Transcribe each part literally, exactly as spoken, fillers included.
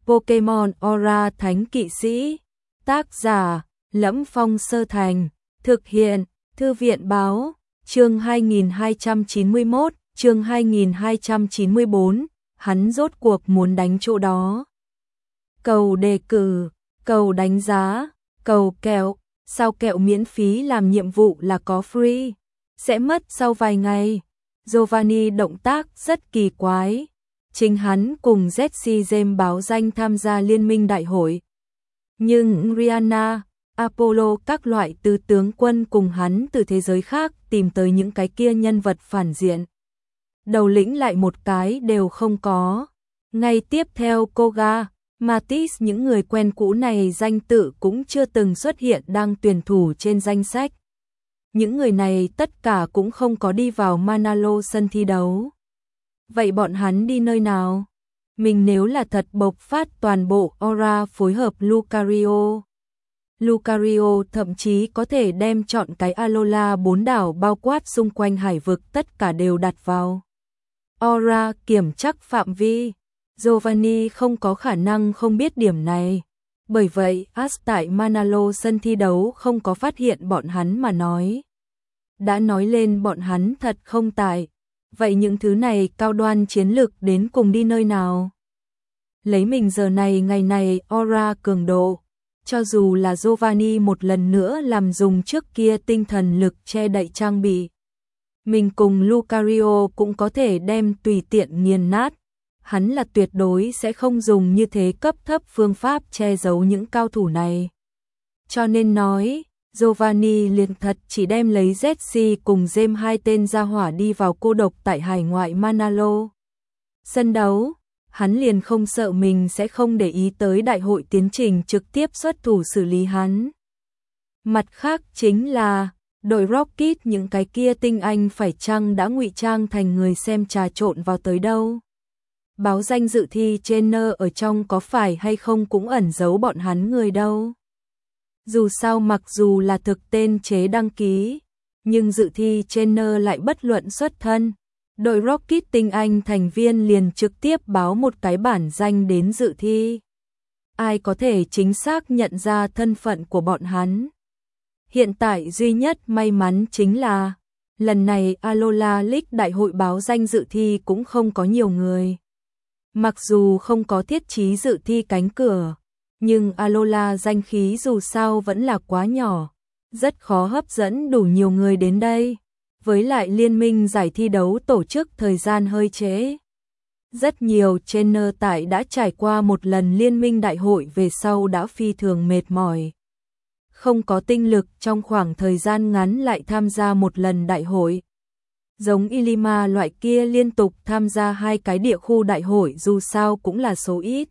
Pokemon Aura Thánh Kỵ Sĩ. Tác giả: Lẫm Phong Sơ Thành. Thực hiện: Thư viện báo. Chương hai nghìn hai trăm chín mươi mốt, chương hai nghìn hai trăm chín mươi bốn, hắn rốt cuộc muốn đánh chỗ đó. Cầu đề cử, cầu đánh giá, cầu kẹo, sao kẹo miễn phí làm nhiệm vụ là có free, sẽ mất sau vài ngày. Giovanni động tác rất kỳ quái. Chính hắn cùng Jesse James báo danh tham gia liên minh đại hội. Nhưng Rihanna, Apollo các loại tứ tướng quân cùng hắn từ thế giới khác tìm tới những cái kia nhân vật phản diện. Đầu lĩnh lại một cái đều không có. Ngay tiếp theo Koga, Matisse, những người quen cũ này danh tự cũng chưa từng xuất hiện đang tuyển thủ trên danh sách. Những người này tất cả cũng không có đi vào Manalo sân thi đấu. Vậy bọn hắn đi nơi nào? Mình nếu là thật bộc phát toàn bộ aura phối hợp Lucario. Lucario thậm chí có thể đem chọn cái Alola bốn đảo bao quát xung quanh hải vực tất cả đều đặt vào aura kiểm chắc phạm vi. Giovanni không có khả năng không biết điểm này. Bởi vậy, Ash tại Manalo sân thi đấu không có phát hiện bọn hắn mà nói. Đã nói lên bọn hắn thật không tại. Vậy những thứ này cao đoan chiến lực đến cùng đi nơi nào? Lấy mình giờ này ngày này aura cường độ. Cho dù là Giovanni một lần nữa làm dùng trước kia tinh thần lực che đậy trang bị. Mình cùng Lucario cũng có thể đem tùy tiện nghiền nát. Hắn là tuyệt đối sẽ không dùng như thế cấp thấp phương pháp che giấu những cao thủ này. Cho nên nói, Giovanni liền thật chỉ đem lấy Jesse cùng James hai tên gia hỏa đi vào cô độc tại hải ngoại Manalo. Sân đấu, hắn liền không sợ mình sẽ không để ý tới đại hội tiến trình trực tiếp xuất thủ xử lý hắn. Mặt khác chính là, đội Rocket những cái kia tinh anh phải chăng đã ngụy trang thành người xem trà trộn vào tới đâu. Báo danh dự thi trainer ở trong có phải hay không cũng ẩn giấu bọn hắn người đâu. Dù sao mặc dù là thực tên chế đăng ký, nhưng dự thi trainer lại bất luận xuất thân. Đội Rocket tinh anh thành viên liền trực tiếp báo một cái bản danh đến dự thi. Ai có thể chính xác nhận ra thân phận của bọn hắn? Hiện tại duy nhất may mắn chính là, lần này Alola League đại hội báo danh dự thi cũng không có nhiều người. Mặc dù không có thiết trí dự thi cánh cửa, nhưng Alola danh khí dù sao vẫn là quá nhỏ, rất khó hấp dẫn đủ nhiều người đến đây. Với lại liên minh giải thi đấu tổ chức thời gian hơi trễ. Rất nhiều trainer tại đã trải qua một lần liên minh đại hội về sau đã phi thường mệt mỏi. Không có tinh lực trong khoảng thời gian ngắn lại tham gia một lần đại hội. Giống Ilima loại kia liên tục tham gia hai cái địa khu đại hội dù sao cũng là số ít.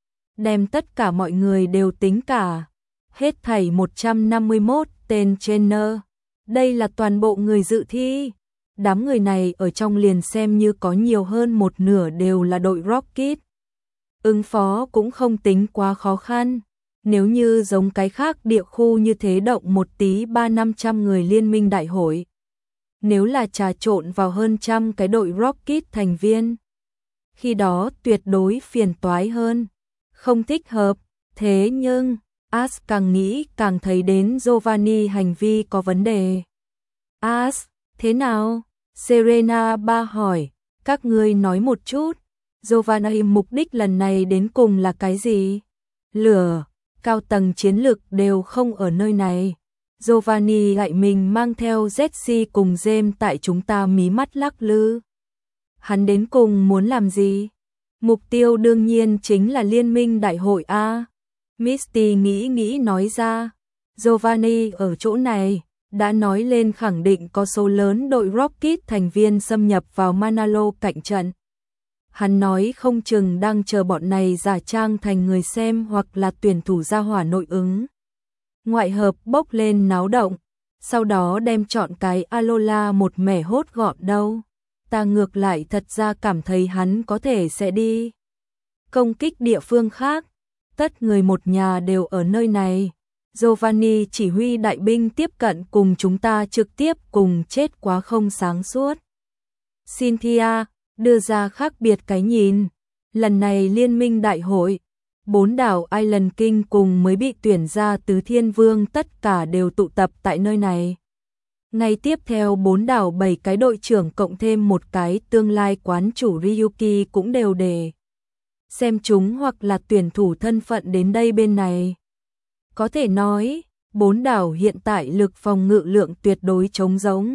Đem tất cả mọi người đều tính cả. Hết thảy một trăm năm mươi mốt tên trainer. Đây là toàn bộ người dự thi. Đám người này ở trong liền xem như có nhiều hơn một nửa đều là đội Rocket. Ứng phó cũng không tính quá khó khăn. Nếu như giống cái khác địa khu như thế động một tí ba năm trăm người liên minh đại hội. Nếu là trà trộn vào hơn trăm cái đội Rocket thành viên. Khi đó tuyệt đối phiền toái hơn. Không thích hợp. Thế nhưng, Ash càng nghĩ càng thấy đến Giovanni hành vi có vấn đề. Ash, thế nào? Serena ba hỏi, các ngươi nói một chút. Giovanni mục đích lần này đến cùng là cái gì? Lửa, cao tầng chiến lực đều không ở nơi này. Giovanni lại mình mang theo Jesse cùng James tại chúng ta mí mắt lắc lư. Hắn đến cùng muốn làm gì? Mục tiêu đương nhiên chính là liên minh đại hội A. Misty nghĩ nghĩ nói ra. Giovanni ở chỗ này đã nói lên khẳng định có số lớn đội Rocket thành viên xâm nhập vào Manalo cạnh trận. Hắn nói không chừng đang chờ bọn này giả trang thành người xem hoặc là tuyển thủ gia hỏa nội ứng. Ngoại hợp bốc lên náo động, sau đó đem chọn cái Alola một mẻ hốt gọn đâu. Ta ngược lại thật ra cảm thấy hắn có thể sẽ đi công kích địa phương khác. Tất người một nhà đều ở nơi này. Giovanni chỉ huy đại binh tiếp cận cùng chúng ta trực tiếp cùng chết quá không sáng suốt. Cynthia đưa ra khác biệt cái nhìn. Lần này liên minh đại hội, bốn đảo Island King cùng mới bị tuyển ra tứ thiên vương tất cả đều tụ tập tại nơi này. Ngày tiếp theo bốn đảo bảy cái đội trưởng cộng thêm một cái tương lai quán chủ Ryuki cũng đều để xem chúng hoặc là tuyển thủ thân phận đến đây bên này. Có thể nói, bốn đảo hiện tại lực phòng ngự lượng tuyệt đối trống rỗng.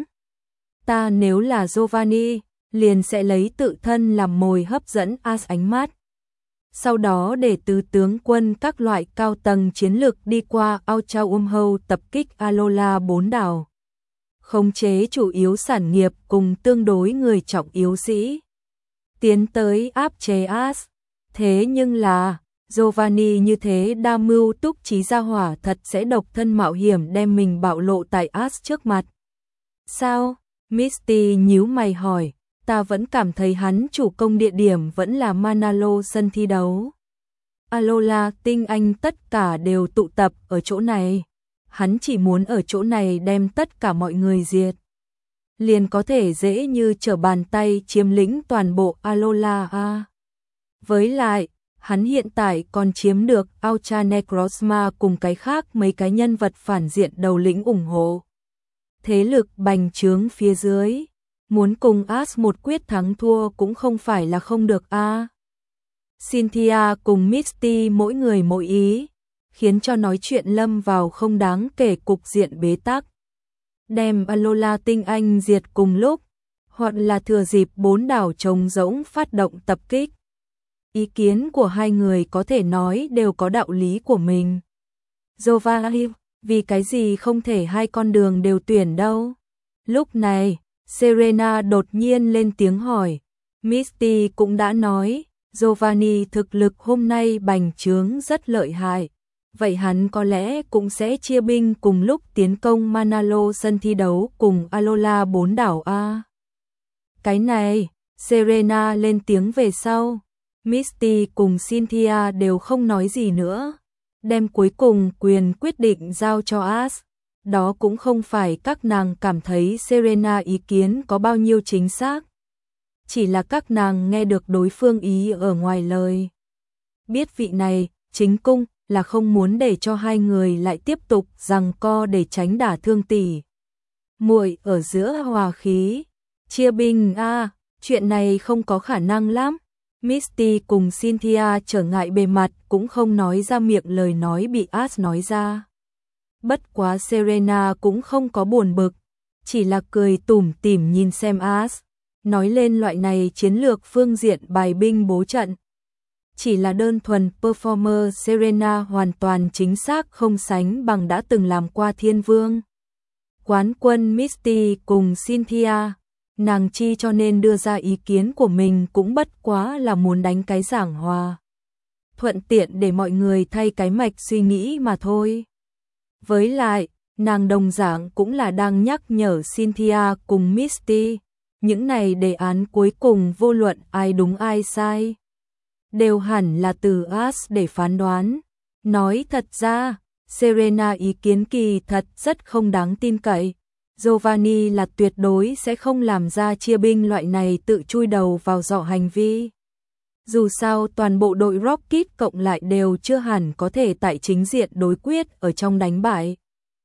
Ta nếu là Giovanni, liền sẽ lấy tự thân làm mồi hấp dẫn As ánh mắt. Sau đó để tứ tướng quân các loại cao tầng chiến lược đi qua Ao Umho tập kích Alola bốn đảo. Khống chế chủ yếu sản nghiệp cùng tương đối người trọng yếu sĩ. Tiến tới áp chế As. Thế nhưng là, Giovanni như thế đa mưu túc trí gia hỏa thật sẽ độc thân mạo hiểm đem mình bạo lộ tại As trước mặt. Sao? Misty nhíu mày hỏi, ta vẫn cảm thấy hắn chủ công địa điểm vẫn là Manalo sân thi đấu. Alola tinh anh tất cả đều tụ tập ở chỗ này. Hắn chỉ muốn ở chỗ này đem tất cả mọi người diệt. Liền có thể dễ như trở bàn tay chiếm lĩnh toàn bộ Alola a. Với lại, hắn hiện tại còn chiếm được Aucha Necrozma cùng cái khác mấy cái nhân vật phản diện đầu lĩnh ủng hộ. Thế lực bành trướng phía dưới, muốn cùng As một quyết thắng thua cũng không phải là không được a. Cynthia cùng Misty mỗi người mỗi ý, khiến cho nói chuyện lâm vào không đáng kể cục diện bế tắc. Đem Alola tinh anh diệt cùng lúc, hoặc là thừa dịp bốn đảo trống rỗng phát động tập kích. Ý kiến của hai người có thể nói đều có đạo lý của mình. Giovanni, vì cái gì không thể hai con đường đều tuyển đâu? Lúc này, Serena đột nhiên lên tiếng hỏi. Misty cũng đã nói, Giovanni thực lực hôm nay bành trướng rất lợi hại. Vậy hắn có lẽ cũng sẽ chia binh cùng lúc tiến công Manalo sân thi đấu cùng Alola bốn đảo A. Cái này, Serena lên tiếng về sau. Misty cùng Cynthia đều không nói gì nữa. Đem cuối cùng quyền quyết định giao cho As. Đó cũng không phải các nàng cảm thấy Serena ý kiến có bao nhiêu chính xác. Chỉ là các nàng nghe được đối phương ý ở ngoài lời. Biết vị này, chính cung, là không muốn để cho hai người lại tiếp tục giằng co để tránh đả thương tỷ muội ở giữa hòa khí. Chia binh a, à, chuyện này không có khả năng lắm. Misty cùng Cynthia trở ngại bề mặt cũng không nói ra miệng lời nói bị As nói ra. Bất quá Serena cũng không có buồn bực, chỉ là cười tủm tỉm nhìn xem As, nói lên loại này chiến lược phương diện bài binh bố trận. Chỉ là đơn thuần performer Serena hoàn toàn chính xác không sánh bằng đã từng làm qua thiên vương. Quán quân Misty cùng Cynthia, nàng chi cho nên đưa ra ý kiến của mình cũng bất quá là muốn đánh cái giảng hòa. Thuận tiện để mọi người thay cái mạch suy nghĩ mà thôi. Với lại, nàng đồng dạng cũng là đang nhắc nhở Cynthia cùng Misty, những này đề án cuối cùng vô luận ai đúng ai sai. Đều hẳn là từ As để phán đoán. Nói thật ra, Serena ý kiến kỳ thật rất không đáng tin cậy. Giovanni là tuyệt đối sẽ không làm ra chia binh loại này tự chui đầu vào giỏ hành vi. Dù sao toàn bộ đội Rocket cộng lại đều chưa hẳn có thể tại chính diện đối quyết ở trong đánh bại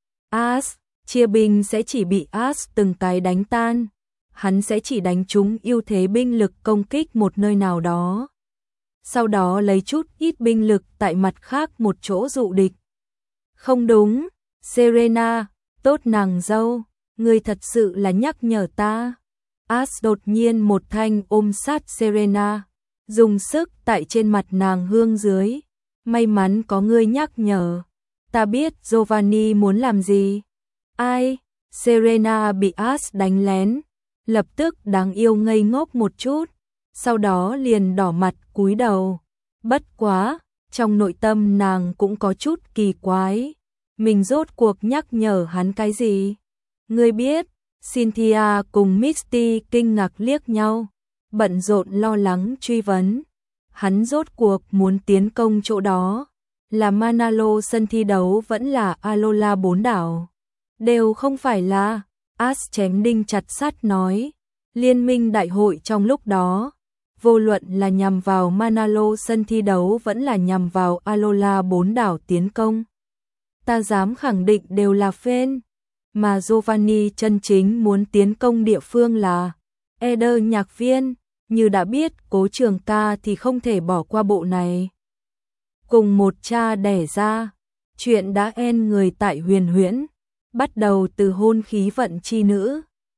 As, chia binh sẽ chỉ bị As từng cái đánh tan. Hắn sẽ chỉ đánh trúng ưu thế binh lực công kích một nơi nào đó. Sau đó lấy chút ít binh lực tại mặt khác một chỗ dụ địch. Không đúng, Serena, tốt nàng dâu, ngươi thật sự là nhắc nhở ta. As đột nhiên một thanh ôm sát Serena, dùng sức tại trên mặt nàng hương dưới. May mắn có ngươi nhắc nhở, ta biết Giovanni muốn làm gì. Ai? Serena bị As đánh lén, lập tức đáng yêu ngây ngốc một chút. Sau đó liền đỏ mặt cúi đầu. Bất quá, trong nội tâm nàng cũng có chút kỳ quái. Mình rốt cuộc nhắc nhở hắn cái gì? Ngươi biết, Cynthia cùng Misty kinh ngạc liếc nhau, bận rộn lo lắng truy vấn. Hắn rốt cuộc muốn tiến công chỗ đó, là Manalo sân thi đấu vẫn là Alola bốn đảo. Đều không phải là, As chém đinh chặt sắt nói. Liên minh đại hội trong lúc đó, vô luận là nhằm vào Manalo sân thi đấu vẫn là nhằm vào Alola bốn đảo tiến công. Ta dám khẳng định đều là fan, mà Giovanni chân chính muốn tiến công địa phương là Eder nhạc viên, như đã biết Cố Trường Ca thì không thể bỏ qua bộ này. Cùng một cha đẻ ra, chuyện đã en người tại Huyền Huyễn, bắt đầu từ hôn khí vận chi nữ.